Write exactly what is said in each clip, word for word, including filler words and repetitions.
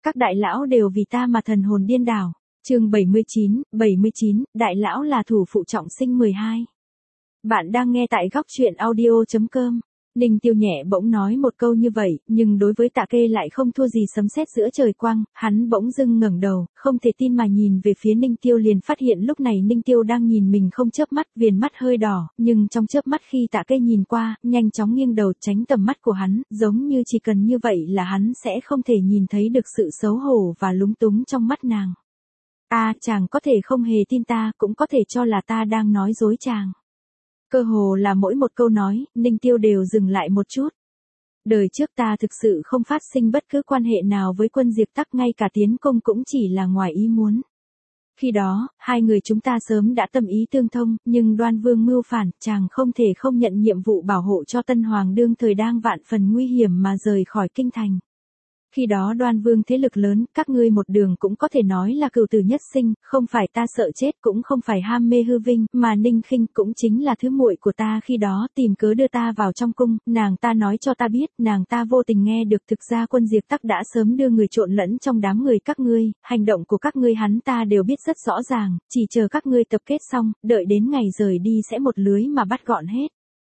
Các đại lão đều vì ta mà thần hồn điên đảo. Chương bảy mươi chín, bảy mươi chín, đại lão là thủ phụ trọng sinh mười hai. Bạn đang nghe tại góc truyện audio chấm com. Ninh Tiêu nhẹ bỗng nói một câu như vậy, nhưng đối với Tạ Kê lại không thua gì sấm sét giữa trời quang, hắn bỗng dưng ngẩng đầu, không thể tin mà nhìn về phía Ninh Tiêu, liền phát hiện lúc này Ninh Tiêu đang nhìn mình không chớp mắt, viền mắt hơi đỏ, nhưng trong chớp mắt khi Tạ Kê nhìn qua, nhanh chóng nghiêng đầu tránh tầm mắt của hắn, giống như chỉ cần như vậy là hắn sẽ không thể nhìn thấy được sự xấu hổ và lúng túng trong mắt nàng. A, à, chàng có thể không hề tin ta, cũng có thể cho là ta đang nói dối chàng. Cơ hồ là mỗi một câu nói, Ninh Tiêu đều dừng lại một chút. Đời trước ta thực sự không phát sinh bất cứ quan hệ nào với quân Diệp Tắc, ngay cả tiến công cũng chỉ là ngoài ý muốn. Khi đó, hai người chúng ta sớm đã tâm ý tương thông, nhưng Đoan Vương mưu phản, chàng không thể không nhận nhiệm vụ bảo hộ cho Tân Hoàng đương thời đang vạn phần nguy hiểm mà rời khỏi kinh thành. Khi đó Đoan Vương thế lực lớn, các ngươi một đường cũng có thể nói là cừu tử nhất sinh, không phải ta sợ chết, cũng không phải ham mê hư vinh, mà Ninh Khinh cũng chính là thứ muội của ta khi đó tìm cớ đưa ta vào trong cung, nàng ta nói cho ta biết, nàng ta vô tình nghe được thực ra quân Diệp Tắc đã sớm đưa người trộn lẫn trong đám người các ngươi, hành động của các ngươi hắn ta đều biết rất rõ ràng, chỉ chờ các ngươi tập kết xong, đợi đến ngày rời đi sẽ một lưới mà bắt gọn hết.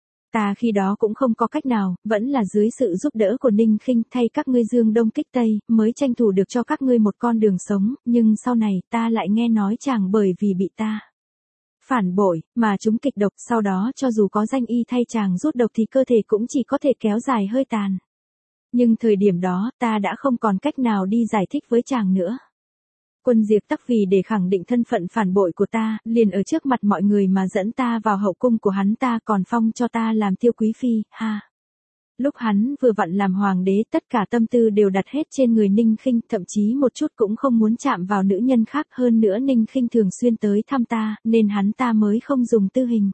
Ta khi đó cũng không có cách nào, vẫn là dưới sự giúp đỡ của Ninh Khinh thay các ngươi dương đông kích tây, mới tranh thủ được cho các ngươi một con đường sống, nhưng sau này ta lại nghe nói chàng bởi vì bị ta phản bội, mà trúng kịch độc, sau đó cho dù có danh y thay chàng rút độc thì cơ thể cũng chỉ có thể kéo dài hơi tàn. Nhưng thời điểm đó, ta đã không còn cách nào đi giải thích với chàng nữa. Quân Diệp Tắc vì để khẳng định thân phận phản bội của ta, liền ở trước mặt mọi người mà dẫn ta vào hậu cung của hắn ta, còn phong cho ta làm Tiêu Quý Phi, ha. Lúc hắn vừa vặn làm hoàng đế, tất cả tâm tư đều đặt hết trên người Ninh Khinh, thậm chí một chút cũng không muốn chạm vào nữ nhân khác, hơn nữa Ninh Khinh thường xuyên tới thăm ta, nên hắn ta mới không dùng tư hình.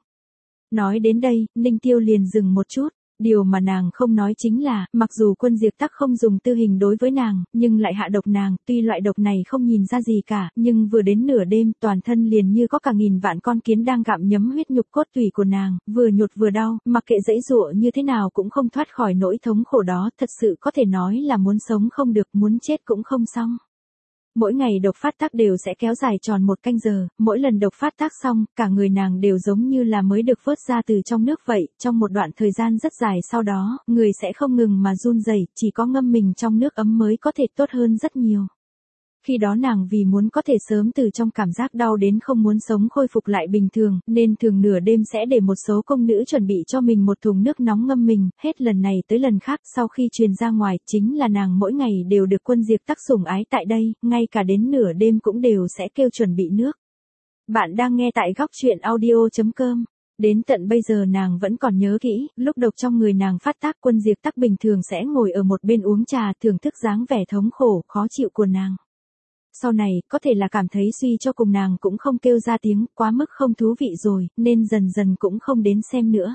Nói đến đây, Ninh Tiêu liền dừng một chút. Điều mà nàng không nói chính là, mặc dù quân Diệp Tắc không dùng tư hình đối với nàng, nhưng lại hạ độc nàng, tuy loại độc này không nhìn ra gì cả, nhưng vừa đến nửa đêm, toàn thân liền như có cả nghìn vạn con kiến đang gặm nhấm huyết nhục cốt tủy của nàng, vừa nhột vừa đau, mặc kệ giãy giụa như thế nào cũng không thoát khỏi nỗi thống khổ đó, thật sự có thể nói là muốn sống không được, muốn chết cũng không xong. Mỗi ngày độc phát tác đều sẽ kéo dài tròn một canh giờ, mỗi lần độc phát tác xong, cả người nàng đều giống như là mới được vớt ra từ trong nước vậy, trong một đoạn thời gian rất dài sau đó, người sẽ không ngừng mà run rẩy, chỉ có ngâm mình trong nước ấm mới có thể tốt hơn rất nhiều. Khi đó nàng vì muốn có thể sớm từ trong cảm giác đau đến không muốn sống khôi phục lại bình thường, nên thường nửa đêm sẽ để một số công nữ chuẩn bị cho mình một thùng nước nóng ngâm mình, hết lần này tới lần khác, sau khi truyền ra ngoài, chính là nàng mỗi ngày đều được quân Diệp Tắc sủng ái tại đây, ngay cả đến nửa đêm cũng đều sẽ kêu chuẩn bị nước. Bạn đang nghe tại góc truyện audio chấm com. Đến tận bây giờ nàng vẫn còn nhớ kỹ, lúc độc trong người nàng phát tác, quân Diệp Tắc bình thường sẽ ngồi ở một bên uống trà, thưởng thức dáng vẻ thống khổ, khó chịu của nàng. Sau này, có thể là cảm thấy suy cho cùng nàng cũng không kêu ra tiếng, quá mức không thú vị rồi, nên dần dần cũng không đến xem nữa.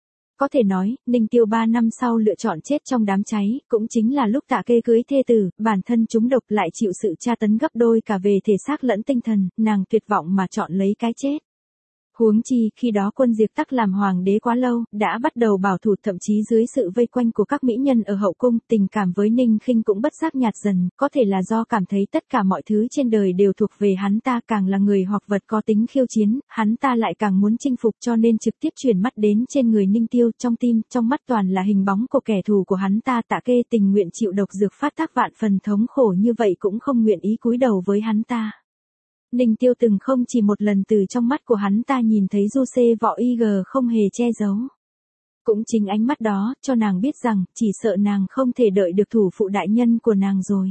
Có thể nói, Ninh Tiêu ba năm sau lựa chọn chết trong đám cháy, cũng chính là lúc Tạ Kê cưới thê tử, bản thân trúng độc lại chịu sự tra tấn gấp đôi cả về thể xác lẫn tinh thần, nàng tuyệt vọng mà chọn lấy cái chết. Huống chi, khi đó quân Diệp Tắc làm hoàng đế quá lâu, đã bắt đầu bảo thủ, thậm chí dưới sự vây quanh của các mỹ nhân ở hậu cung, tình cảm với Ninh Khinh cũng bất giác nhạt dần, có thể là do cảm thấy tất cả mọi thứ trên đời đều thuộc về hắn ta, càng là người hoặc vật có tính khiêu chiến, hắn ta lại càng muốn chinh phục, cho nên trực tiếp chuyển mắt đến trên người Ninh Tiêu, trong tim, trong mắt toàn là hình bóng của kẻ thù của hắn ta. Tạ Kê tình nguyện chịu độc dược phát tác vạn phần thống khổ như vậy cũng không nguyện ý cúi đầu với hắn ta. Ninh Tiêu từng không chỉ một lần từ trong mắt của hắn ta nhìn thấy du xê võ y gờ không hề che giấu. Cũng chính ánh mắt đó, cho nàng biết rằng, chỉ sợ nàng không thể đợi được thủ phụ đại nhân của nàng rồi.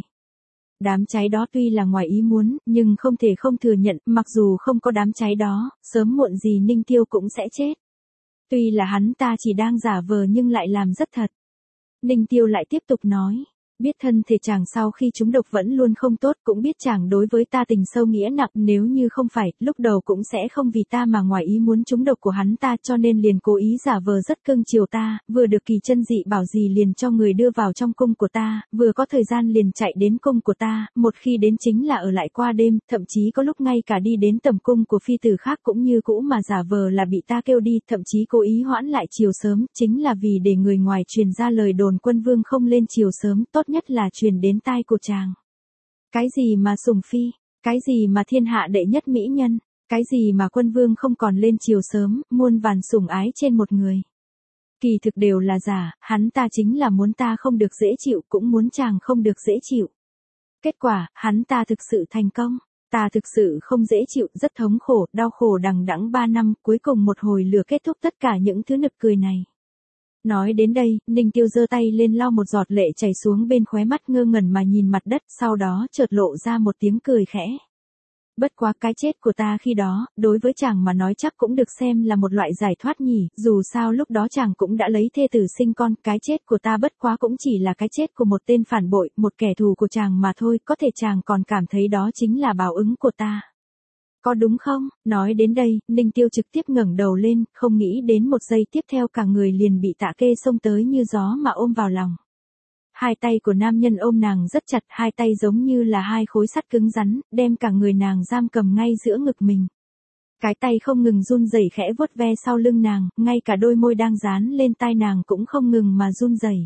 Đám cháy đó tuy là ngoài ý muốn, nhưng không thể không thừa nhận, mặc dù không có đám cháy đó, sớm muộn gì Ninh Tiêu cũng sẽ chết. Tuy là hắn ta chỉ đang giả vờ nhưng lại làm rất thật. Ninh Tiêu lại tiếp tục nói. Biết thân thể chàng sau khi trúng độc vẫn luôn không tốt, cũng biết chàng đối với ta tình sâu nghĩa nặng, nếu như không phải, lúc đầu cũng sẽ không vì ta mà ngoài ý muốn trúng độc của hắn ta, cho nên liền cố ý giả vờ rất cưng chiều ta, vừa được Kỳ Chân dị bảo gì liền cho người đưa vào trong cung của ta, vừa có thời gian liền chạy đến cung của ta, một khi đến chính là ở lại qua đêm, thậm chí có lúc ngay cả đi đến tầm cung của phi tử khác cũng như cũ mà giả vờ là bị ta kêu đi, thậm chí cố ý hoãn lại chiều sớm, chính là vì để người ngoài truyền ra lời đồn quân vương không lên chiều sớm, tốt nhất là truyền đến tai của chàng. Cái gì mà sủng phi, cái gì mà thiên hạ đệ nhất mỹ nhân, cái gì mà quân vương không còn lên chiều sớm, muôn vàn sủng ái trên một người. Kỳ thực đều là giả, hắn ta chính là muốn ta không được dễ chịu cũng muốn chàng không được dễ chịu. Kết quả, hắn ta thực sự thành công. Ta thực sự không dễ chịu, rất thống khổ, đau khổ đằng đẵng ba năm, cuối cùng một hồi lửa kết thúc tất cả những thứ nực cười này. Nói đến đây, Ninh Tiêu giơ tay lên lau một giọt lệ chảy xuống bên khóe mắt, ngơ ngẩn mà nhìn mặt đất, sau đó chợt lộ ra một tiếng cười khẽ. Bất quá cái chết của ta khi đó, đối với chàng mà nói chắc cũng được xem là một loại giải thoát nhỉ, dù sao lúc đó chàng cũng đã lấy thê tử sinh con, cái chết của ta bất quá cũng chỉ là cái chết của một tên phản bội, một kẻ thù của chàng mà thôi, có thể chàng còn cảm thấy đó chính là báo ứng của ta. Có đúng không? Nói đến đây, Ninh Tiêu trực tiếp ngẩng đầu lên, không nghĩ đến một giây tiếp theo cả người liền bị Tạ Kê xông tới như gió mà ôm vào lòng. Hai tay của nam nhân ôm nàng rất chặt, hai tay giống như là hai khối sắt cứng rắn, đem cả người nàng giam cầm ngay giữa ngực mình. Cái tay không ngừng run rẩy khẽ vuốt ve sau lưng nàng, ngay cả đôi môi đang dán lên tai nàng cũng không ngừng mà run rẩy.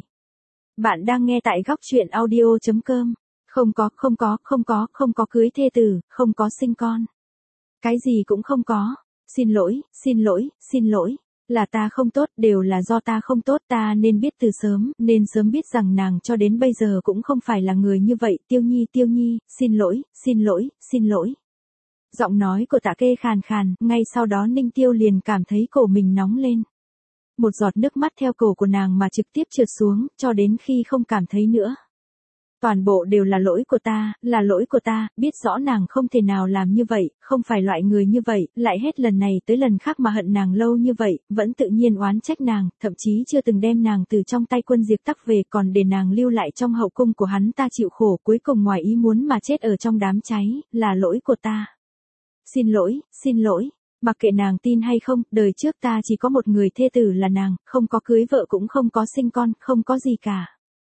Bạn đang nghe tại góc truyện audio chấm com. Không có, không có, không có, không có cưới thê tử, không có sinh con. Cái gì cũng không có. Xin lỗi, xin lỗi, xin lỗi. Là ta không tốt, đều là do ta không tốt, ta nên biết từ sớm, nên sớm biết rằng nàng cho đến bây giờ cũng không phải là người như vậy, Tiêu Nhi, Tiêu Nhi, xin lỗi, xin lỗi, xin lỗi. Giọng nói của Tạ Kê khàn khàn, ngay sau đó Ninh Tiêu liền cảm thấy cổ mình nóng lên. Một giọt nước mắt theo cổ của nàng mà trực tiếp trượt xuống, cho đến khi không cảm thấy nữa. Toàn bộ đều là lỗi của ta, là lỗi của ta, biết rõ nàng không thể nào làm như vậy, không phải loại người như vậy, lại hết lần này tới lần khác mà hận nàng lâu như vậy, vẫn tự nhiên oán trách nàng, thậm chí chưa từng đem nàng từ trong tay quân Diệp Tắc về, còn để nàng lưu lại trong hậu cung của hắn ta chịu khổ, cuối cùng ngoài ý muốn mà chết ở trong đám cháy, là lỗi của ta. Xin lỗi, xin lỗi. Mặc kệ nàng tin hay không, đời trước ta chỉ có một người thê tử là nàng, không có cưới vợ cũng không có sinh con, không có gì cả.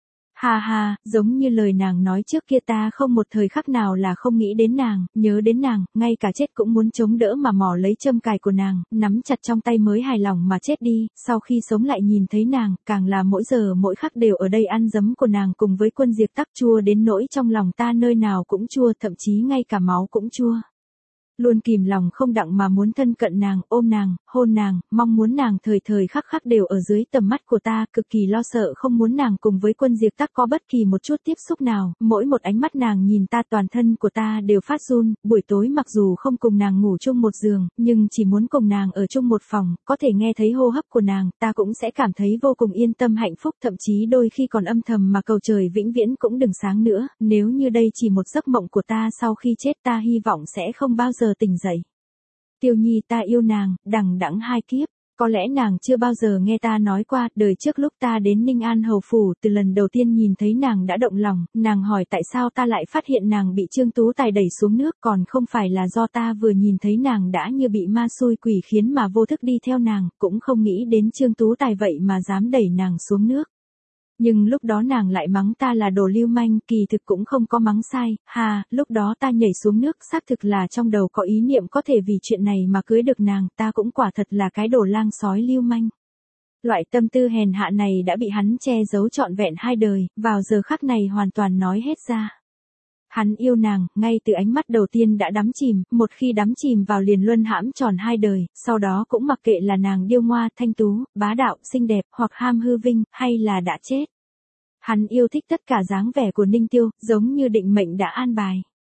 Ha ha, giống như lời nàng nói trước kia, ta không một thời khắc nào là không nghĩ đến nàng, nhớ đến nàng, ngay cả chết cũng muốn chống đỡ mà mò lấy châm cài của nàng, nắm chặt trong tay mới hài lòng mà chết đi, sau khi sống lại nhìn thấy nàng, càng là mỗi giờ mỗi khắc đều ở đây ăn dấm của nàng cùng với quân Diệp Tắc, chua đến nỗi trong lòng ta nơi nào cũng chua, thậm chí ngay cả máu cũng chua. Luôn kìm lòng không đặng mà muốn thân cận nàng, ôm nàng, hôn nàng, mong muốn nàng thời thời khắc khắc đều ở dưới tầm mắt của ta, cực kỳ lo sợ không muốn nàng cùng với quân Diệp Tắc có bất kỳ một chút tiếp xúc nào, mỗi một ánh mắt nàng nhìn ta toàn thân của ta đều phát run, buổi tối mặc dù không cùng nàng ngủ chung một giường, nhưng chỉ muốn cùng nàng ở chung một phòng, có thể nghe thấy hô hấp của nàng, ta cũng sẽ cảm thấy vô cùng yên tâm hạnh phúc, thậm chí đôi khi còn âm thầm mà cầu trời vĩnh viễn cũng đừng sáng nữa, nếu như đây chỉ một giấc mộng của ta sau khi chết, ta hy vọng sẽ không bao giờ tỉnh dậy. Tiêu Nhi, ta yêu nàng, đằng đẵng hai kiếp, có lẽ nàng chưa bao giờ nghe ta nói qua, đời trước lúc ta đến Ninh An Hầu Phủ, từ lần đầu tiên nhìn thấy nàng đã động lòng, nàng hỏi tại sao ta lại phát hiện nàng bị Trương Tú Tài đẩy xuống nước, còn không phải là do ta vừa nhìn thấy nàng đã như bị ma xui quỷ khiến mà vô thức đi theo nàng, cũng không nghĩ đến Trương Tú Tài vậy mà dám đẩy nàng xuống nước. Nhưng lúc đó nàng lại mắng ta là đồ lưu manh, kỳ thực cũng không có mắng sai, ha, lúc đó ta nhảy xuống nước, xác thực là trong đầu có ý niệm có thể vì chuyện này mà cưới được nàng, ta cũng quả thật là cái đồ lang sói lưu manh. Loại tâm tư hèn hạ này đã bị hắn che giấu trọn vẹn hai đời, vào giờ khắc này hoàn toàn nói hết ra. Hắn yêu nàng, ngay từ ánh mắt đầu tiên đã đắm chìm, một khi đắm chìm vào liền luân hãm tròn hai đời, sau đó cũng mặc kệ là nàng điêu ngoa, thanh tú, bá đạo, xinh đẹp, hoặc ham hư vinh, hay là đã chết. Hắn yêu thích tất cả dáng vẻ của Ninh Tiêu, giống như định mệnh đã an bài.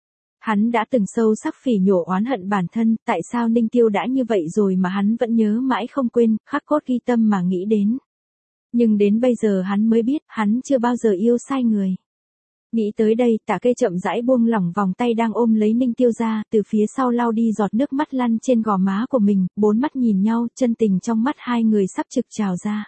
Hắn đã từng sâu sắc phỉ nhổ oán hận bản thân, tại sao Ninh Tiêu đã như vậy rồi mà hắn vẫn nhớ mãi không quên, khắc cốt ghi tâm mà nghĩ đến. Nhưng đến bây giờ hắn mới biết, hắn chưa bao giờ yêu sai người. Nghĩ tới đây, Tạ Kê chậm rãi buông lỏng vòng tay đang ôm lấy Ninh Tiêu ra, từ phía sau lau đi giọt nước mắt lăn trên gò má của mình, bốn mắt nhìn nhau, chân tình trong mắt hai người sắp trực trào ra.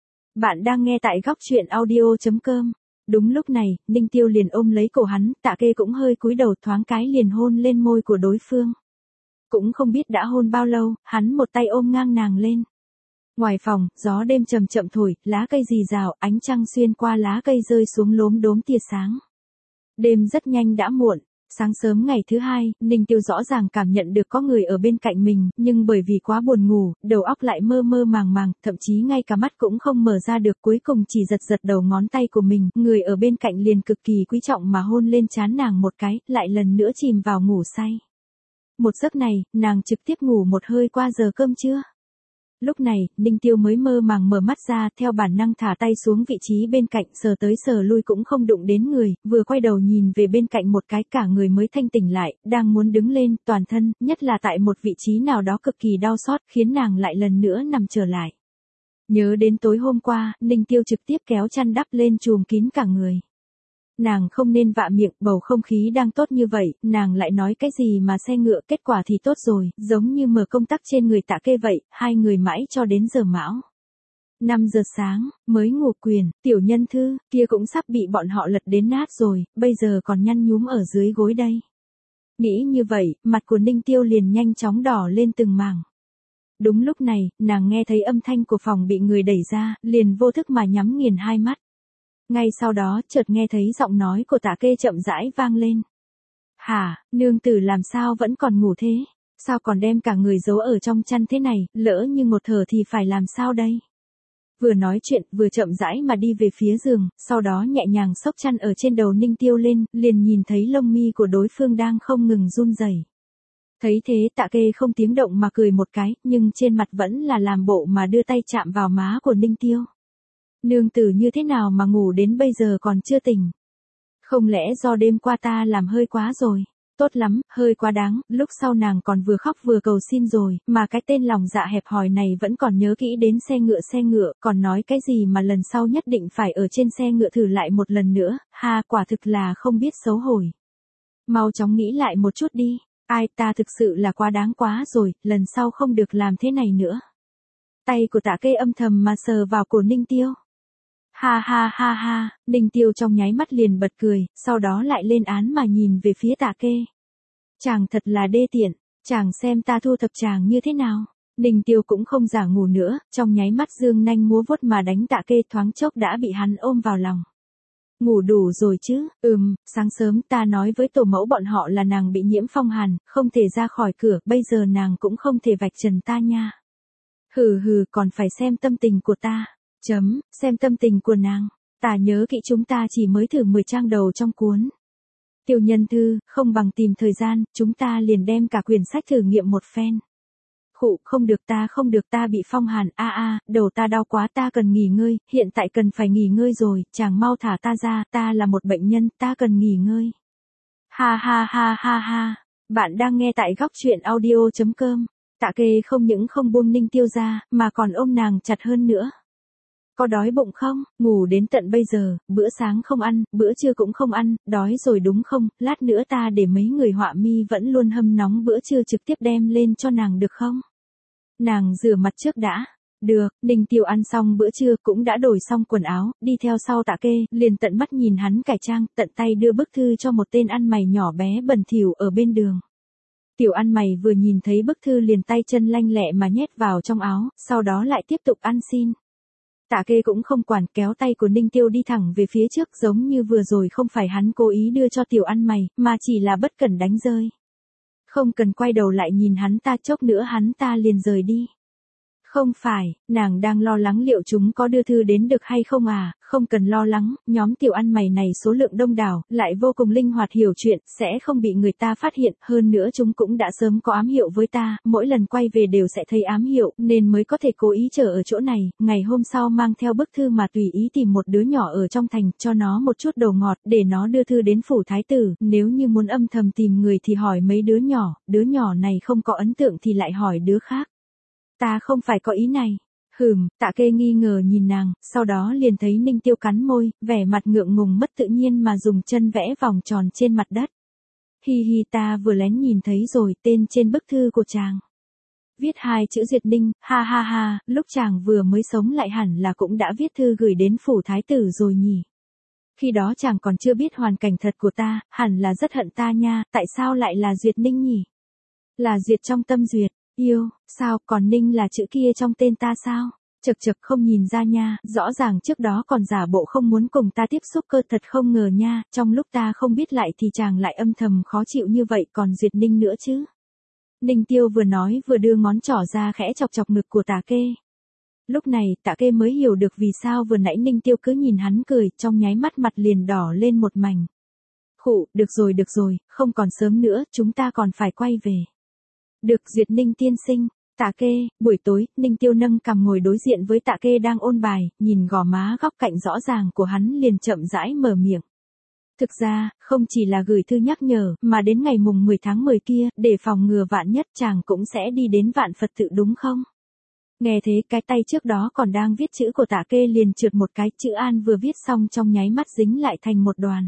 Bạn đang nghe tại góc truyện audio chấm com. Đúng lúc này, Ninh Tiêu liền ôm lấy cổ hắn, Tạ Kê cũng hơi cúi đầu thoáng cái liền hôn lên môi của đối phương. Cũng không biết đã hôn bao lâu, hắn một tay ôm ngang nàng lên. Ngoài phòng, gió đêm chậm chậm thổi, lá cây rì rào, ánh trăng xuyên qua lá cây rơi xuống lốm đốm tia sáng. Đêm rất nhanh đã muộn, Sáng sớm ngày thứ hai, Ninh Tiêu rõ ràng cảm nhận được có người ở bên cạnh mình, nhưng bởi vì quá buồn ngủ, đầu óc lại mơ mơ màng màng, thậm chí ngay cả mắt cũng không mở ra được, cuối cùng chỉ giật giật đầu ngón tay của mình, người ở bên cạnh liền cực kỳ quý trọng mà hôn lên trán nàng một cái, lại lần nữa chìm vào ngủ say. Một giấc này, nàng trực tiếp ngủ một hơi qua giờ cơm trưa. Lúc này, Ninh Tiêu mới mơ màng mở mắt ra, theo bản năng thả tay xuống vị trí bên cạnh, sờ tới sờ lui cũng không đụng đến người, vừa quay đầu nhìn về bên cạnh một cái, cả người mới thanh tỉnh lại, đang muốn đứng lên, toàn thân, nhất là tại một vị trí nào đó cực kỳ đau xót, khiến nàng lại lần nữa nằm trở lại. Nhớ đến tối hôm qua, Ninh Tiêu trực tiếp kéo chăn đắp lên trùm kín cả người. Nàng không nên vạ miệng, bầu không khí đang tốt như vậy, nàng lại nói cái gì mà xe ngựa, kết quả thì tốt rồi, giống như mở công tắc trên người Tạ Kê vậy, hai người mãi cho đến giờ mão. năm giờ sáng, mới ngủ quyền, tiểu nhân thư, kia cũng sắp bị bọn họ lật đến nát rồi, bây giờ còn nhăn nhúm ở dưới gối đây. Nghĩ như vậy, mặt của Ninh Tiêu liền nhanh chóng đỏ lên từng mảng. Đúng lúc này, nàng nghe thấy âm thanh của phòng bị người đẩy ra, liền vô thức mà nhắm nghiền hai mắt. Ngay sau đó, chợt nghe thấy giọng nói của Tạ Kê chậm rãi vang lên. Hả, nương tử làm sao vẫn còn ngủ thế? Sao còn đem cả người giấu ở trong chăn thế này, lỡ như ngột thở thì phải làm sao đây? Vừa nói chuyện, vừa chậm rãi mà đi về phía giường, sau đó nhẹ nhàng xốc chăn ở trên đầu Ninh Tiêu lên, liền nhìn thấy lông mi của đối phương đang không ngừng run rẩy. Thấy thế Tạ Kê không tiếng động mà cười một cái, nhưng trên mặt vẫn là làm bộ mà đưa tay chạm vào má của Ninh Tiêu. Nương tử như thế nào mà ngủ đến bây giờ còn chưa tỉnh? Không lẽ do đêm qua ta làm hơi quá rồi? Tốt lắm, hơi quá đáng, lúc sau nàng còn vừa khóc vừa cầu xin rồi, mà cái tên lòng dạ hẹp hòi này vẫn còn nhớ kỹ đến xe ngựa xe ngựa, còn nói cái gì mà lần sau nhất định phải ở trên xe ngựa thử lại một lần nữa, ha, quả thực là không biết xấu hổ. Mau chóng nghĩ lại một chút đi, ai, ta thực sự là quá đáng quá rồi, lần sau không được làm thế này nữa. Tay của Tạ Kê âm thầm mà sờ vào cổ Ninh Tiêu. Ha ha ha ha, Ninh Tiêu trong nháy mắt liền bật cười, sau đó lại lên án mà nhìn về phía Tạ Kê. Chàng thật là đê tiện, chàng xem ta thu thập chàng như thế nào. Ninh Tiêu cũng không giả ngủ nữa, trong nháy mắt dương nanh múa vuốt mà đánh Tạ Kê, thoáng chốc đã bị hắn ôm vào lòng. Ngủ đủ rồi chứ? Ừm, sáng sớm ta nói với tổ mẫu bọn họ là nàng bị nhiễm phong hàn, không thể ra khỏi cửa, bây giờ nàng cũng không thể vạch trần ta nha. Hừ hừ, còn phải xem tâm tình của ta. Chấm, xem tâm tình của nàng. Ta nhớ kỹ chúng ta chỉ mới thử mười trang đầu trong cuốn. Tiểu nhân thư, không bằng tìm thời gian, chúng ta liền đem cả quyển sách thử nghiệm một phen. Khụ, không được ta không được ta bị phong hàn, a a, đầu ta đau quá, ta cần nghỉ ngơi, hiện tại cần phải nghỉ ngơi rồi, chàng mau thả ta ra, ta là một bệnh nhân, ta cần nghỉ ngơi. Ha ha ha ha ha, bạn đang nghe tại góc truyện audio chấm com. Tạ Kê không những không buông Ninh Tiêu ra, mà còn ôm nàng chặt hơn nữa. Có đói bụng không? Ngủ đến tận bây giờ, bữa sáng không ăn, bữa trưa cũng không ăn, đói rồi đúng không? Lát nữa ta để mấy người họa mi vẫn luôn hâm nóng bữa trưa trực tiếp đem lên cho nàng được không? Nàng rửa mặt trước đã. Được, Ninh Tiêu ăn xong bữa trưa cũng đã đổi xong quần áo, đi theo sau Tạ Kê, liền tận mắt nhìn hắn cải trang, tận tay đưa bức thư cho một tên ăn mày nhỏ bé bẩn thỉu ở bên đường. Tiểu ăn mày vừa nhìn thấy bức thư liền tay chân lanh lẹ mà nhét vào trong áo, sau đó lại tiếp tục ăn xin. Tạ Kê cũng không quản, kéo tay của Ninh Tiêu đi thẳng về phía trước, giống như vừa rồi không phải hắn cố ý đưa cho tiểu ăn mày, mà chỉ là bất cẩn đánh rơi. Không cần quay đầu lại nhìn hắn ta, chốc nữa hắn ta liền rời đi. Không phải, nàng đang lo lắng liệu chúng có đưa thư đến được hay không à, không cần lo lắng, nhóm tiểu ăn mày này số lượng đông đảo, lại vô cùng linh hoạt hiểu chuyện, sẽ không bị người ta phát hiện, hơn nữa chúng cũng đã sớm có ám hiệu với ta, mỗi lần quay về đều sẽ thấy ám hiệu, nên mới có thể cố ý chờ ở chỗ này, ngày hôm sau mang theo bức thư mà tùy ý tìm một đứa nhỏ ở trong thành, cho nó một chút đồ ngọt, để nó đưa thư đến phủ thái tử, nếu như muốn âm thầm tìm người thì hỏi mấy đứa nhỏ, đứa nhỏ này không có ấn tượng thì lại hỏi đứa khác. Ta không phải có ý này. Hừm, Tạ Kê nghi ngờ nhìn nàng, sau đó liền thấy Ninh Tiêu cắn môi, vẻ mặt ngượng ngùng mất tự nhiên mà dùng chân vẽ vòng tròn trên mặt đất. Hi hi, ta vừa lén nhìn thấy rồi, tên trên bức thư của chàng. Viết hai chữ Duyệt Ninh, ha ha ha, lúc chàng vừa mới sống lại hẳn là cũng đã viết thư gửi đến phủ thái tử rồi nhỉ. Khi đó chàng còn chưa biết hoàn cảnh thật của ta, hẳn là rất hận ta nha, tại sao lại là Duyệt Ninh nhỉ? Là Duyệt trong tâm duyệt. Yêu, sao, còn Ninh là chữ kia trong tên ta sao? Chật chật không nhìn ra nha, rõ ràng trước đó còn giả bộ không muốn cùng ta tiếp xúc cơ, thật không ngờ nha, trong lúc ta không biết lại thì chàng lại âm thầm khó chịu như vậy, còn Duyệt Ninh nữa chứ. Ninh Tiêu vừa nói vừa đưa ngón trỏ ra khẽ chọc chọc ngực của Tạ Kê. Lúc này Tạ Kê mới hiểu được vì sao vừa nãy Ninh Tiêu cứ nhìn hắn cười, trong nháy mắt mặt liền đỏ lên một mảnh. Khụ, được rồi được rồi, không còn sớm nữa, chúng ta còn phải quay về. Được Duyệt Ninh tiên sinh. Tạ Kê, buổi tối, Ninh Tiêu nâng cằm ngồi đối diện với Tạ Kê đang ôn bài, nhìn gò má góc cạnh rõ ràng của hắn liền chậm rãi mở miệng. Thực ra, không chỉ là gửi thư nhắc nhở, mà đến ngày mùng mười tháng mười kia, để phòng ngừa vạn nhất chàng cũng sẽ đi đến Vạn Phật tự đúng không? Nghe thế cái tay trước đó còn đang viết chữ của Tạ Kê liền trượt một cái, chữ An vừa viết xong trong nháy mắt dính lại thành một đoàn.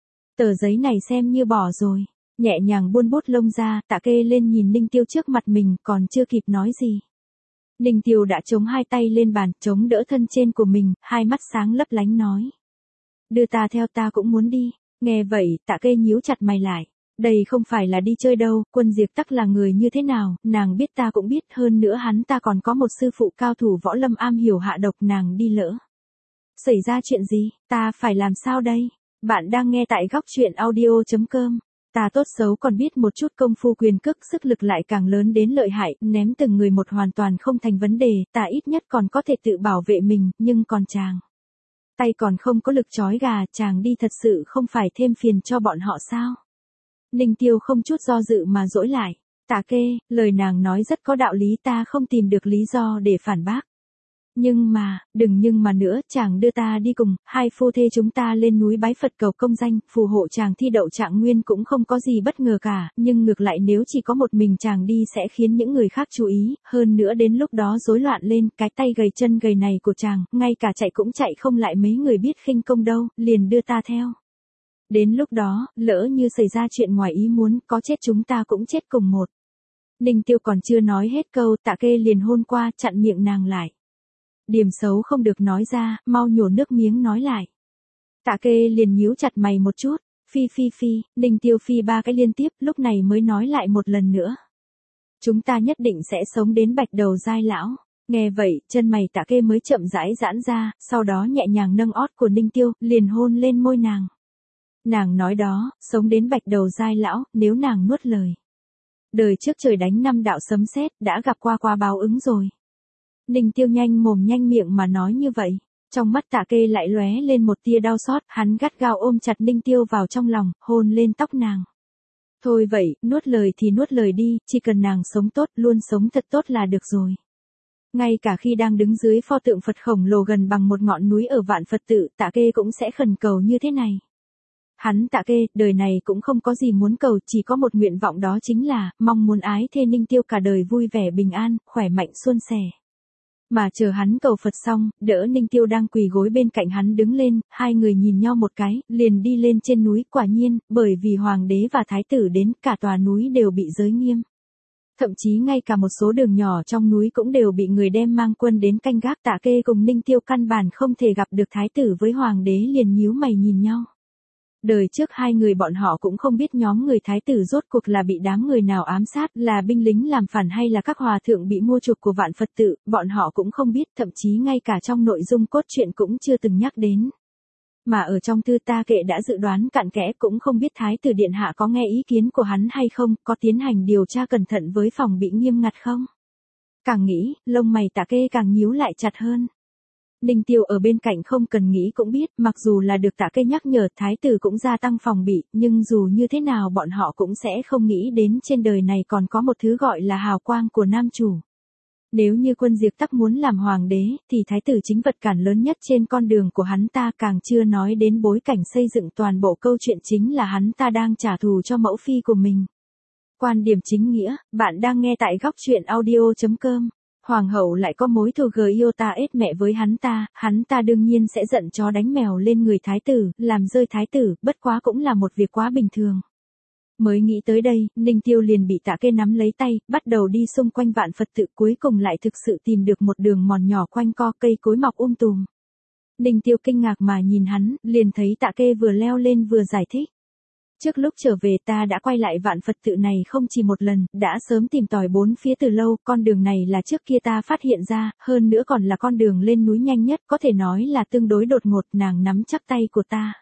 Tờ giấy này xem như bỏ rồi. Nhẹ nhàng buôn bút lông ra, Tạ Kê lên nhìn Ninh Tiêu trước mặt mình, còn chưa kịp nói gì. Ninh Tiêu đã chống hai tay lên bàn, chống đỡ thân trên của mình, hai mắt sáng lấp lánh nói. Đưa ta theo, ta cũng muốn đi. Nghe vậy, Tạ Kê nhíu chặt mày lại. Đây không phải là đi chơi đâu, Quân Diệp Tắc là người như thế nào, nàng biết ta cũng biết, hơn nữa hắn ta còn có một sư phụ cao thủ võ lâm am hiểu hạ độc, nàng đi lỡ. Xảy ra chuyện gì, ta phải làm sao đây? Bạn đang nghe tại góc truyện audio chấm com. Ta tốt xấu còn biết một chút công phu quyền cước, sức lực lại càng lớn đến lợi hại, ném từng người một hoàn toàn không thành vấn đề, ta ít nhất còn có thể tự bảo vệ mình, nhưng còn chàng. Tay còn không có lực trói gà, chàng đi thật sự không phải thêm phiền cho bọn họ sao? Ninh Tiêu không chút do dự mà dỗi lại. Tạ Kê, lời nàng nói rất có đạo lý, ta không tìm được lý do để phản bác. Nhưng mà, đừng nhưng mà nữa, chàng đưa ta đi cùng, hai phu thê chúng ta lên núi bái Phật cầu công danh, phù hộ chàng thi đậu trạng nguyên cũng không có gì bất ngờ cả, nhưng ngược lại nếu chỉ có một mình chàng đi sẽ khiến những người khác chú ý, hơn nữa đến lúc đó rối loạn lên, cái tay gầy chân gầy này của chàng, ngay cả chạy cũng chạy không lại mấy người biết khinh công đâu, liền đưa ta theo. Đến lúc đó, lỡ như xảy ra chuyện ngoài ý muốn, có chết chúng ta cũng chết cùng một. Ninh Tiêu còn chưa nói hết câu, Tạ Kê liền hôn qua, chặn miệng nàng lại. Điểm xấu không được nói ra, mau nhổ nước miếng nói lại. Tạ Kê liền nhíu chặt mày một chút, phi phi phi, Ninh Tiêu phi ba cái liên tiếp, lúc này mới nói lại một lần nữa. Chúng ta nhất định sẽ sống đến bạch đầu giai lão. Nghe vậy, chân mày Tạ Kê mới chậm rãi giãn ra, sau đó nhẹ nhàng nâng ót của Ninh Tiêu, liền hôn lên môi nàng. Nàng nói đó, sống đến bạch đầu giai lão, nếu nàng nuốt lời. Đời trước trời đánh năm đạo sấm sét, đã gặp qua qua báo ứng rồi. Ninh Tiêu nhanh mồm nhanh miệng mà nói như vậy, trong mắt Tạ Kê lại lóe lên một tia đau xót, hắn gắt gao ôm chặt Ninh Tiêu vào trong lòng, hôn lên tóc nàng. Thôi vậy, nuốt lời thì nuốt lời đi, chỉ cần nàng sống tốt, luôn sống thật tốt là được rồi. Ngay cả khi đang đứng dưới pho tượng Phật khổng lồ gần bằng một ngọn núi ở Vạn Phật tự, Tạ Kê cũng sẽ khẩn cầu như thế này. Hắn Tạ Kê, đời này cũng không có gì muốn cầu, chỉ có một nguyện vọng, đó chính là, mong muốn ái thê Ninh Tiêu cả đời vui vẻ bình an, khỏe mạnh suôn sẻ. Mà chờ hắn cầu Phật xong, đỡ Ninh Tiêu đang quỳ gối bên cạnh hắn đứng lên, hai người nhìn nhau một cái, liền đi lên trên núi, quả nhiên, bởi vì hoàng đế và thái tử đến, cả tòa núi đều bị giới nghiêm. Thậm chí ngay cả một số đường nhỏ trong núi cũng đều bị người đem mang quân đến canh gác. Tạ Kê cùng Ninh Tiêu căn bản không thể gặp được thái tử với hoàng đế, liền nhíu mày nhìn nhau. Đời trước hai người bọn họ cũng không biết nhóm người thái tử rốt cuộc là bị đám người nào ám sát, là binh lính làm phản hay là các hòa thượng bị mua chuộc của Vạn Phật tự, bọn họ cũng không biết, thậm chí ngay cả trong nội dung cốt truyện cũng chưa từng nhắc đến. Mà ở trong thư Ta Kệ đã dự đoán cặn kẽ, cũng không biết thái tử điện hạ có nghe ý kiến của hắn hay không, có tiến hành điều tra cẩn thận với phòng bị nghiêm ngặt không. Càng nghĩ, lông mày Tạ Kê càng nhíu lại chặt hơn. Ninh Tiêu ở bên cạnh không cần nghĩ cũng biết, mặc dù là được Tạ Kê nhắc nhở, thái tử cũng gia tăng phòng bị, nhưng dù như thế nào bọn họ cũng sẽ không nghĩ đến trên đời này còn có một thứ gọi là hào quang của nam chủ. Nếu như Quân Diệp Tắc muốn làm hoàng đế, thì thái tử chính vật cản lớn nhất trên con đường của hắn ta, càng chưa nói đến bối cảnh xây dựng toàn bộ câu chuyện chính là hắn ta đang trả thù cho mẫu phi của mình. Quan điểm chính nghĩa, bạn đang nghe tại góc truyện audio chấm com. Hoàng hậu lại có mối thù gờ yêu ta ết mẹ với hắn ta, hắn ta đương nhiên sẽ giận chó đánh mèo lên người thái tử, làm rơi thái tử, bất quá cũng là một việc quá bình thường. Mới nghĩ tới đây, Ninh Tiêu liền bị Tạ Kê nắm lấy tay, bắt đầu đi xung quanh Vạn Phật tự, cuối cùng lại thực sự tìm được một đường mòn nhỏ quanh co, cây cối mọc um tùm. Ninh Tiêu kinh ngạc mà nhìn hắn, liền thấy Tạ Kê vừa leo lên vừa giải thích. Trước lúc trở về ta đã quay lại vạn Phật tự này không chỉ một lần, đã sớm tìm tòi bốn phía từ lâu, con đường này là trước kia ta phát hiện ra, hơn nữa còn là con đường lên núi nhanh nhất, có thể nói là tương đối đột ngột, nàng nắm chắc tay của ta.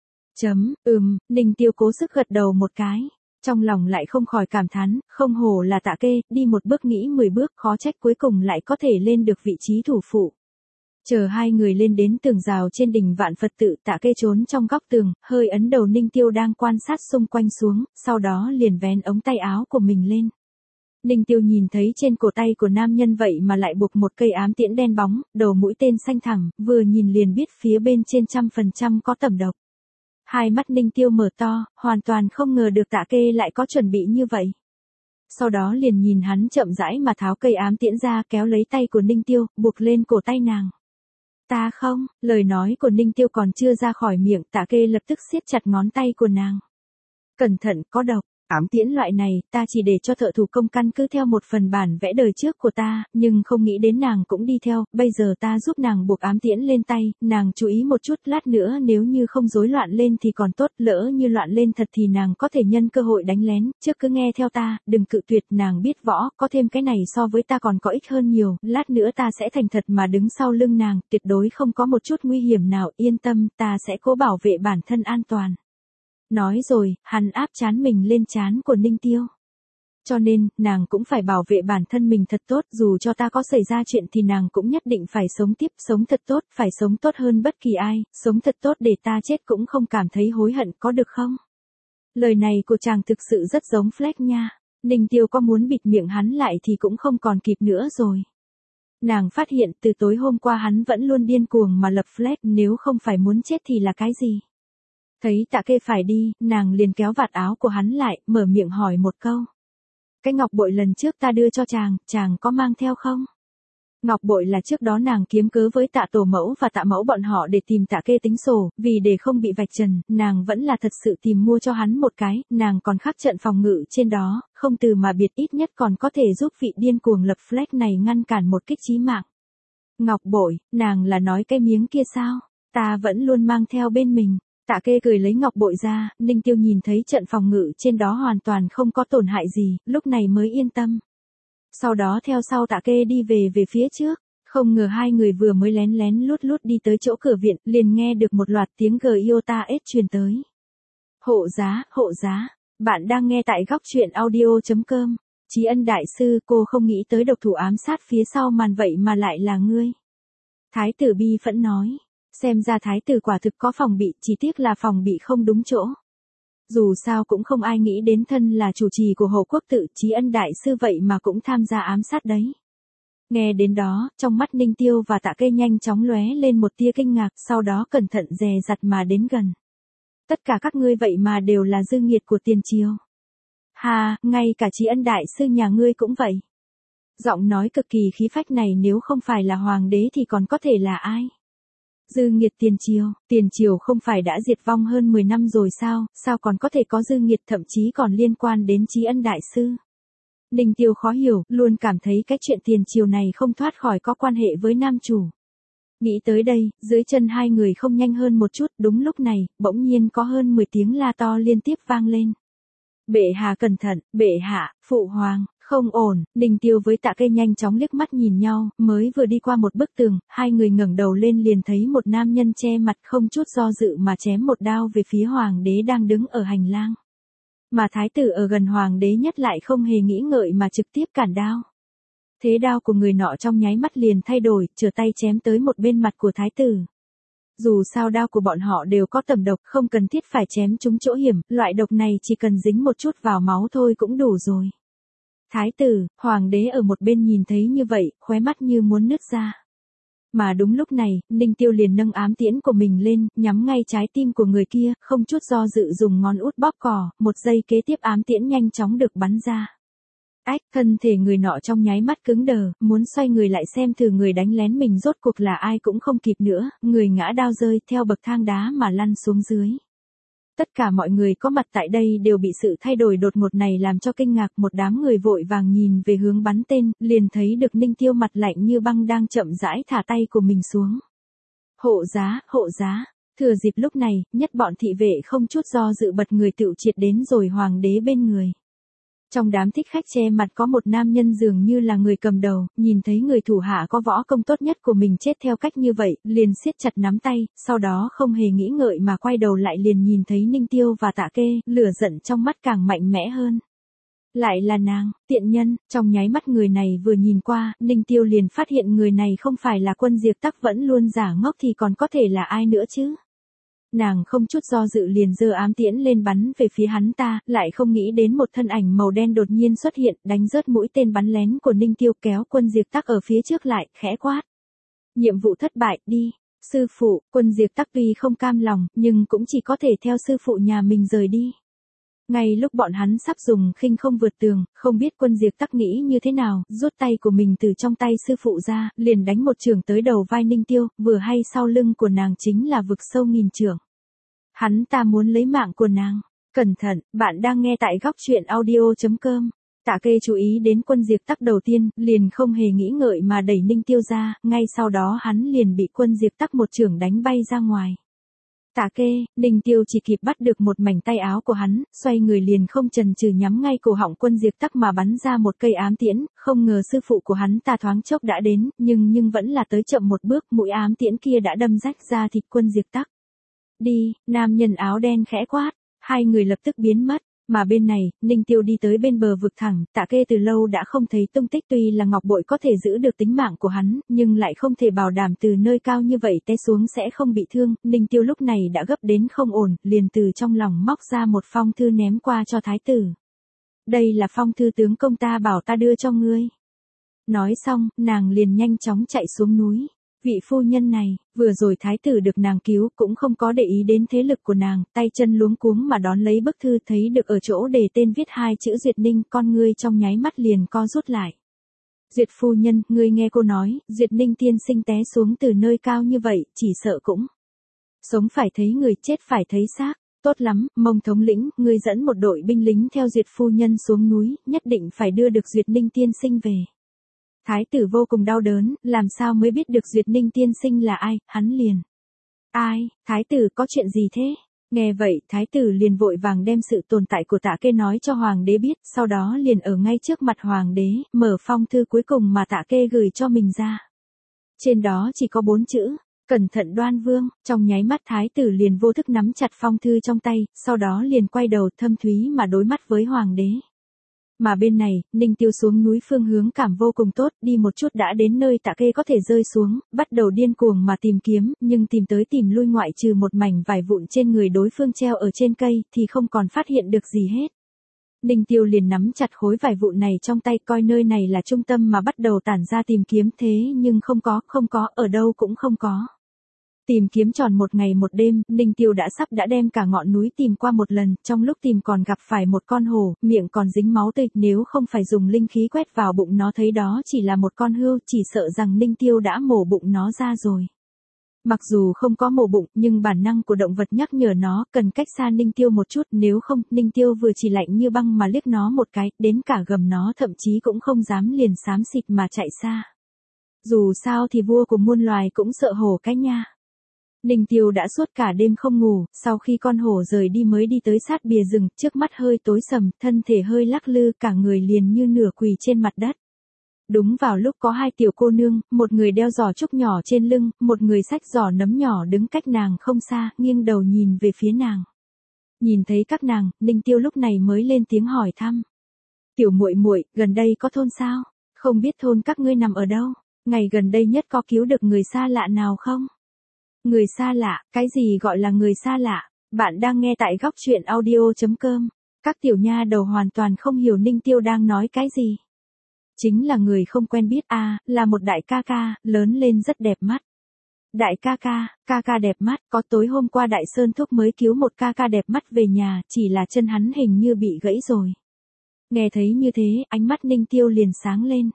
Chấm, ừm, Ninh Tiêu cố sức gật đầu một cái. Trong lòng lại không khỏi cảm thán, không hổ là Tạ Kê, đi một bước nghĩ mười bước, khó trách cuối cùng lại có thể lên được vị trí thủ phụ. Chờ hai người lên đến tường rào trên đỉnh vạn Phật tự, Tạ Kê trốn trong góc tường, hơi ấn đầu Ninh Tiêu đang quan sát xung quanh xuống, sau đó liền vén ống tay áo của mình lên. Ninh Tiêu nhìn thấy trên cổ tay của nam nhân vậy mà lại buộc một cây ám tiễn đen bóng, đầu mũi tên xanh thẳng, vừa nhìn liền biết phía bên trên trăm phần trăm có tẩm độc. Hai mắt Ninh Tiêu mở to, hoàn toàn không ngờ được Tạ Kê lại có chuẩn bị như vậy. Sau đó liền nhìn hắn chậm rãi mà tháo cây ám tiễn ra, kéo lấy tay của Ninh Tiêu, buộc lên cổ tay nàng. Ta không, lời nói của Ninh Tiêu còn chưa ra khỏi miệng, Tạ Kê lập tức siết chặt ngón tay của nàng. Cẩn thận, có độc. Ám tiễn loại này, ta chỉ để cho thợ thủ công căn cứ theo một phần bản vẽ đời trước của ta, nhưng không nghĩ đến nàng cũng đi theo, bây giờ ta giúp nàng buộc ám tiễn lên tay, nàng chú ý một chút, lát nữa nếu như không rối loạn lên thì còn tốt, lỡ như loạn lên thật thì nàng có thể nhân cơ hội đánh lén, trước cứ nghe theo ta, đừng cự tuyệt, nàng biết võ, có thêm cái này so với ta còn có ích hơn nhiều, lát nữa ta sẽ thành thật mà đứng sau lưng nàng, tuyệt đối không có một chút nguy hiểm nào, yên tâm, ta sẽ cố bảo vệ bản thân an toàn. Nói rồi, hắn áp trán mình lên trán của Ninh Tiêu. Cho nên, nàng cũng phải bảo vệ bản thân mình thật tốt, dù cho ta có xảy ra chuyện thì nàng cũng nhất định phải sống tiếp, sống thật tốt, phải sống tốt hơn bất kỳ ai, sống thật tốt để ta chết cũng không cảm thấy hối hận, có được không? Lời này của chàng thực sự rất giống Fleck nha. Ninh Tiêu có muốn bịt miệng hắn lại thì cũng không còn kịp nữa rồi. Nàng phát hiện từ tối hôm qua hắn vẫn luôn điên cuồng mà lập Fleck, nếu không phải muốn chết thì là cái gì? Thấy Tạ Kê phải đi, nàng liền kéo vạt áo của hắn lại, mở miệng hỏi một câu. Cái ngọc bội lần trước ta đưa cho chàng, chàng có mang theo không? Ngọc bội là trước đó nàng kiếm cớ với Tạ tổ mẫu và Tạ mẫu bọn họ để tìm Tạ Kê tính sổ, vì để không bị vạch trần, nàng vẫn là thật sự tìm mua cho hắn một cái, nàng còn khắc trận phòng ngự trên đó, không từ mà biệt, ít nhất còn có thể giúp vị điên cuồng lập Fleck này ngăn cản một kích chí mạng. Ngọc bội, nàng là nói cái miếng kia sao? Ta vẫn luôn mang theo bên mình. Tạ Kê cười lấy ngọc bội ra, Ninh Tiêu nhìn thấy trận phòng ngự trên đó hoàn toàn không có tổn hại gì, lúc này mới yên tâm. Sau đó theo sau Tạ Kê đi về về phía trước, không ngờ hai người vừa mới lén lén lút lút đi tới chỗ cửa viện, liền nghe được một loạt tiếng gờ iota ết truyền tới. Hộ giá, hộ giá, bạn đang nghe tại góc truyện audio chấm com. Chí Ân đại sư, cô không nghĩ tới độc thủ ám sát phía sau màn vậy mà lại là ngươi. Thái tử bi phẫn nói. Xem ra thái tử quả thực có phòng bị, chỉ tiếc là phòng bị không đúng chỗ. Dù sao cũng không ai nghĩ đến thân là chủ trì của Hộ Quốc tự, Chí Ân đại sư vậy mà cũng tham gia ám sát đấy. Nghe đến đó, trong mắt Ninh Tiêu và Tạ Kê nhanh chóng lóe lên một tia kinh ngạc, sau đó cẩn thận dè dặt mà đến gần. Tất cả các ngươi vậy mà đều là dư nghiệt của tiền triều. Hà, ngay cả Chí Ân đại sư nhà ngươi cũng vậy. Giọng nói cực kỳ khí phách này nếu không phải là hoàng đế thì còn có thể là ai? Dư nghiệt tiền triều, tiền triều không phải đã diệt vong hơn mười năm rồi sao, sao còn có thể có dư nghiệt, thậm chí còn liên quan đến Chí Ân đại sư. Ninh Tiêu khó hiểu, luôn cảm thấy cái chuyện tiền triều này không thoát khỏi có quan hệ với nam chủ. Nghĩ tới đây, dưới chân hai người không nhanh hơn một chút, đúng lúc này, bỗng nhiên có hơn mười tiếng la to liên tiếp vang lên. Bệ hạ cẩn thận, bệ hạ, phụ hoàng. Không ổn, Ninh Tiêu với Tạ Kê nhanh chóng liếc mắt nhìn nhau, mới vừa đi qua một bức tường, hai người ngẩng đầu lên liền thấy một nam nhân che mặt không chút do dự mà chém một đao về phía hoàng đế đang đứng ở hành lang. Mà thái tử ở gần hoàng đế nhất lại không hề nghĩ ngợi mà trực tiếp cản đao. Thế đao của người nọ trong nháy mắt liền thay đổi, trở tay chém tới một bên mặt của thái tử. Dù sao đao của bọn họ đều có tẩm độc, không cần thiết phải chém trúng chỗ hiểm, loại độc này chỉ cần dính một chút vào máu thôi cũng đủ rồi. Thái tử, hoàng đế ở một bên nhìn thấy như vậy, khóe mắt như muốn nứt ra. Mà đúng lúc này, Ninh Tiêu liền nâng ám tiễn của mình lên, nhắm ngay trái tim của người kia, không chút do dự dùng ngón út bóp cò, một giây kế tiếp ám tiễn nhanh chóng được bắn ra. Ách, thân thể người nọ trong nháy mắt cứng đờ, muốn xoay người lại xem thử người đánh lén mình rốt cuộc là ai cũng không kịp nữa, người ngã đao rơi theo bậc thang đá mà lăn xuống dưới. Tất cả mọi người có mặt tại đây đều bị sự thay đổi đột ngột này làm cho kinh ngạc, một đám người vội vàng nhìn về hướng bắn tên, liền thấy được Ninh Tiêu mặt lạnh như băng đang chậm rãi thả tay của mình xuống. Hộ giá, hộ giá, Thừa dịp lúc này, nhất bọn thị vệ không chút do dự bật người tựu triệt đến rồi hoàng đế bên người. Trong đám thích khách che mặt có một nam nhân dường như là người cầm đầu, nhìn thấy người thủ hạ có võ công tốt nhất của mình chết theo cách như vậy, liền siết chặt nắm tay, sau đó không hề nghĩ ngợi mà quay đầu lại liền nhìn thấy Ninh Tiêu và Tạ Kê, lửa giận trong mắt càng mạnh mẽ hơn. Lại là nàng, tiện nhân, trong nháy mắt người này vừa nhìn qua, Ninh Tiêu liền phát hiện người này không phải là Quân Diệp Tắc vẫn luôn giả ngốc thì còn có thể là ai nữa chứ. Nàng không chút do dự liền giơ ám tiễn lên bắn về phía hắn ta, lại không nghĩ đến một thân ảnh màu đen đột nhiên xuất hiện, đánh rớt mũi tên bắn lén của Ninh Tiêu, kéo Quân Diệp Tắc ở phía trước lại, khẽ quát. Nhiệm vụ thất bại, đi. Sư phụ, Quân Diệp Tắc tuy không cam lòng, nhưng cũng chỉ có thể theo sư phụ nhà mình rời đi. Ngay lúc bọn hắn sắp dùng khinh không vượt tường, không biết Quân Diệp Tắc nghĩ như thế nào, rút tay của mình từ trong tay sư phụ ra, liền đánh một chưởng tới đầu vai Ninh Tiêu, vừa hay sau lưng của nàng chính là vực sâu nghìn chưởng. Hắn ta muốn lấy mạng của nàng. Cẩn thận, bạn đang nghe tại góc truyện audio chấm com. Tạ Kê chú ý đến Quân Diệp Tắc đầu tiên, liền không hề nghĩ ngợi mà đẩy Ninh Tiêu ra, ngay sau đó hắn liền bị Quân Diệp Tắc một chưởng đánh bay ra ngoài. Tạ Kê, Ninh Tiêu chỉ kịp bắt được một mảnh tay áo của hắn, xoay người liền không chần chừ nhắm ngay cổ họng Quân Diệp Tắc mà bắn ra một cây ám tiễn, không ngờ sư phụ của hắn ta thoáng chốc đã đến, nhưng nhưng vẫn là tới chậm một bước, mũi ám tiễn kia đã đâm rách ra thịt Quân Diệp Tắc. Đi, nam nhân áo đen khẽ quát, hai người lập tức biến mất, mà bên này, Ninh Tiêu đi tới bên bờ vực thẳng, Tạ Kê từ lâu đã không thấy tung tích, tuy là ngọc bội có thể giữ được tính mạng của hắn, nhưng lại không thể bảo đảm từ nơi cao như vậy té xuống sẽ không bị thương, Ninh Tiêu lúc này đã gấp đến không ổn, liền từ trong lòng móc ra một phong thư ném qua cho thái tử. Đây là phong thư tướng công ta bảo ta đưa cho ngươi. Nói xong, nàng liền nhanh chóng chạy xuống núi. Vị phu nhân này, vừa rồi thái tử được nàng cứu cũng không có để ý đến thế lực của nàng, tay chân luống cuống mà đón lấy bức thư, thấy được ở chỗ đề tên viết hai chữ Duyệt Ninh, con ngươi trong nháy mắt liền co rút lại. Duyệt phu nhân, ngươi nghe cô nói, Duyệt Ninh tiên sinh té xuống từ nơi cao như vậy, chỉ sợ cũng sống phải thấy người, chết phải thấy xác. Tốt lắm, Mông thống lĩnh, ngươi dẫn một đội binh lính theo Duyệt phu nhân xuống núi, nhất định phải đưa được Duyệt Ninh tiên sinh về. Thái tử vô cùng đau đớn, làm sao mới biết được Duyệt Ninh tiên sinh là ai, hắn liền. Ai, thái tử có chuyện gì thế? Nghe vậy, thái tử liền vội vàng đem sự tồn tại của Tạ Kê nói cho hoàng đế biết, sau đó liền ở ngay trước mặt hoàng đế, mở phong thư cuối cùng mà Tạ Kê gửi cho mình ra. Trên đó chỉ có bốn chữ, cẩn thận Đoan Vương, trong nháy mắt thái tử liền vô thức nắm chặt phong thư trong tay, sau đó liền quay đầu thâm thúy mà đối mắt với hoàng đế. Mà bên này, Ninh Tiêu xuống núi phương hướng cảm vô cùng tốt, đi một chút đã đến nơi Tạ Kê có thể rơi xuống, bắt đầu điên cuồng mà tìm kiếm, nhưng tìm tới tìm lui ngoại trừ một mảnh vải vụn trên người đối phương treo ở trên cây, thì không còn phát hiện được gì hết. Ninh Tiêu liền nắm chặt khối vải vụn này trong tay, coi nơi này là trung tâm mà bắt đầu tản ra tìm kiếm, thế nhưng không có, không có, ở đâu cũng không có. Tìm kiếm tròn một ngày một đêm, Ninh Tiêu đã sắp đã đem cả ngọn núi tìm qua một lần, trong lúc tìm còn gặp phải một con hổ, miệng còn dính máu tươi, nếu không phải dùng linh khí quét vào bụng nó thấy đó chỉ là một con hươu, chỉ sợ rằng Ninh Tiêu đã mổ bụng nó ra rồi. Mặc dù không có mổ bụng, nhưng bản năng của động vật nhắc nhở nó cần cách xa Ninh Tiêu một chút, nếu không, Ninh Tiêu vừa chỉ lạnh như băng mà liếc nó một cái, đến cả gầm nó thậm chí cũng không dám liền xám xịt mà chạy xa. Dù sao thì vua của muôn loài cũng sợ hổ cái nha. Ninh Tiêu đã suốt cả đêm không ngủ, sau khi con hổ rời đi mới đi tới sát bìa rừng, trước mắt hơi tối sầm, thân thể hơi lắc lư, cả người liền như nửa quỳ trên mặt đất. Đúng vào lúc có hai tiểu cô nương, một người đeo giỏ trúc nhỏ trên lưng, một người xách giỏ nấm nhỏ đứng cách nàng không xa, nghiêng đầu nhìn về phía nàng. Nhìn thấy các nàng, Ninh Tiêu lúc này mới lên tiếng hỏi thăm. Tiểu muội muội, gần đây có thôn sao? Không biết thôn các ngươi nằm ở đâu? Ngày gần đây nhất có cứu được người xa lạ nào không? Người xa lạ, cái gì gọi là người xa lạ? Bạn đang nghe tại góc truyện audio chấm com. Các tiểu nha đầu hoàn toàn không hiểu Ninh Tiêu đang nói cái gì. Chính là người không quen biết à, là một đại ca ca, lớn lên rất đẹp mắt. Đại ca ca, ca ca đẹp mắt, có tối hôm qua Đại Sơn Thúc mới cứu một ca ca đẹp mắt về nhà, chỉ là chân hắn hình như bị gãy rồi. Nghe thấy như thế, ánh mắt Ninh Tiêu liền sáng lên.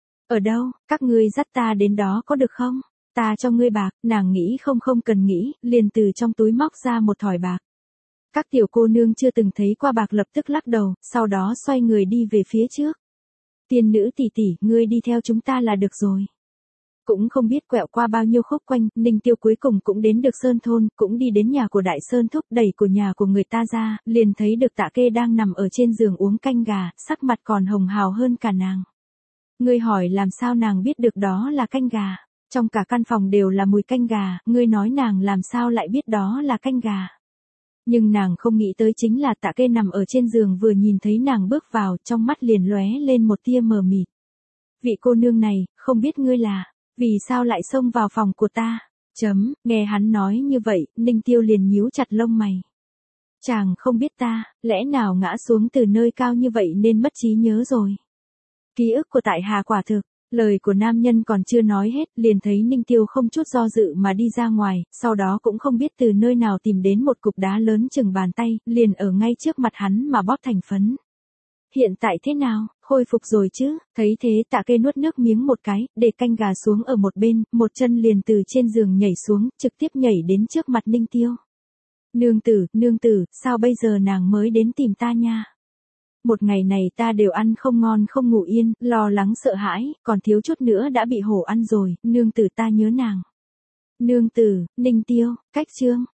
Ở đâu, các ngươi dắt ta đến đó có được không? Ta cho ngươi bạc, nàng nghĩ không không cần nghĩ, liền từ trong túi móc ra một thỏi bạc. Các tiểu cô nương chưa từng thấy qua bạc lập tức lắc đầu, sau đó xoay người đi về phía trước. Tiên nữ tỷ tỷ, ngươi đi theo chúng ta là được rồi. Cũng không biết quẹo qua bao nhiêu khúc quanh, Ninh Tiêu cuối cùng cũng đến được Sơn thôn, cũng đi đến nhà của Đại Sơn thúc, đẩy của nhà của người ta ra, liền thấy được Tạ Kê đang nằm ở trên giường uống canh gà, sắc mặt còn hồng hào hơn cả nàng. Ngươi hỏi làm sao nàng biết được đó là canh gà? Trong cả căn phòng đều là mùi canh gà, ngươi nói nàng làm sao lại biết đó là canh gà? Nhưng nàng không nghĩ tới chính là Tạ Kê nằm ở trên giường vừa nhìn thấy nàng bước vào, trong mắt liền lóe lên một tia mờ mịt. Vị cô nương này, không biết ngươi là, vì sao lại xông vào phòng của ta? Chấm, nghe hắn nói như vậy, Ninh Tiêu liền nhíu chặt lông mày. Chàng không biết ta, lẽ nào ngã xuống từ nơi cao như vậy nên mất trí nhớ rồi? Ký ức của tại hạ quả thực. Lời của nam nhân còn chưa nói hết, liền thấy Ninh Tiêu không chút do dự mà đi ra ngoài, sau đó cũng không biết từ nơi nào tìm đến một cục đá lớn chừng bàn tay, liền ở ngay trước mặt hắn mà bóp thành phấn. Hiện tại thế nào, khôi phục rồi chứ? Thấy thế Tạ Kê nuốt nước miếng một cái, để canh gà xuống ở một bên, một chân liền từ trên giường nhảy xuống, trực tiếp nhảy đến trước mặt Ninh Tiêu. Nương tử, nương tử, sao bây giờ nàng mới đến tìm ta nha? Một ngày này ta đều ăn không ngon không ngủ yên, lo lắng sợ hãi, còn thiếu chút nữa đã bị hổ ăn rồi, nương tử ta nhớ nàng. Nương tử, Ninh Tiêu, cách chương.